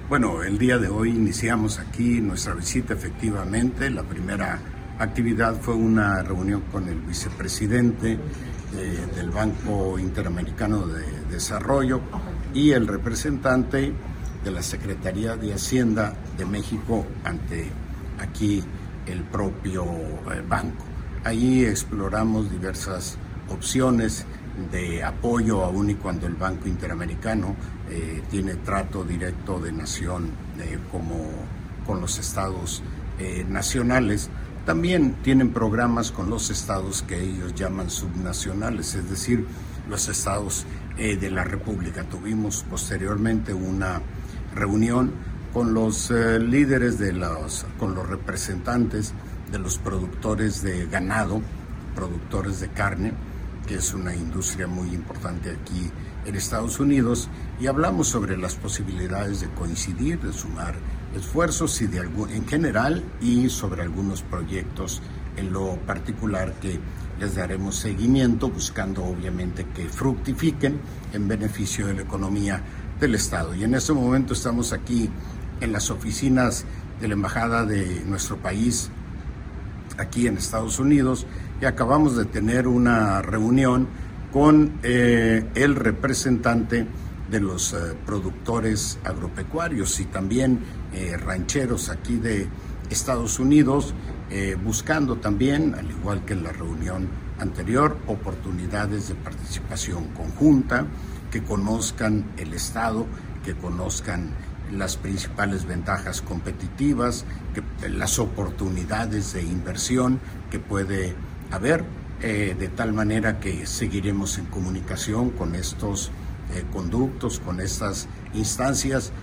Bueno, el día de hoy iniciamos aquí nuestra visita efectivamente. La primera actividad fue una reunión con el vicepresidente del Banco Interamericano de Desarrollo y el representante de la Secretaría de Hacienda de México ante aquí el propio banco. Ahí exploramos diversas opciones de apoyo, aun y cuando el Banco Interamericano tiene trato directo de nación como con los estados nacionales. También tienen programas con los estados que ellos llaman subnacionales, es decir, los estados de la República. Tuvimos posteriormente una reunión con los líderes con los representantes de los productores de ganado, productores de carne, que es una industria muy importante aquí en Estados Unidos, y hablamos sobre las posibilidades de coincidir, de sumar esfuerzos en general y sobre algunos proyectos en lo particular que les daremos seguimiento, buscando obviamente que fructifiquen en beneficio de la economía del Estado. Y en este momento estamos aquí en las oficinas de la Embajada de nuestro país aquí en Estados Unidos, y acabamos de tener una reunión con el representante de los productores agropecuarios y también rancheros aquí de Estados Unidos, buscando también, al igual que en la reunión anterior, oportunidades de participación conjunta, que conozcan el Estado, que conozcan las principales ventajas competitivas, las oportunidades de inversión que puede haber, de tal manera que seguiremos en comunicación con estos conductos, con estas instancias,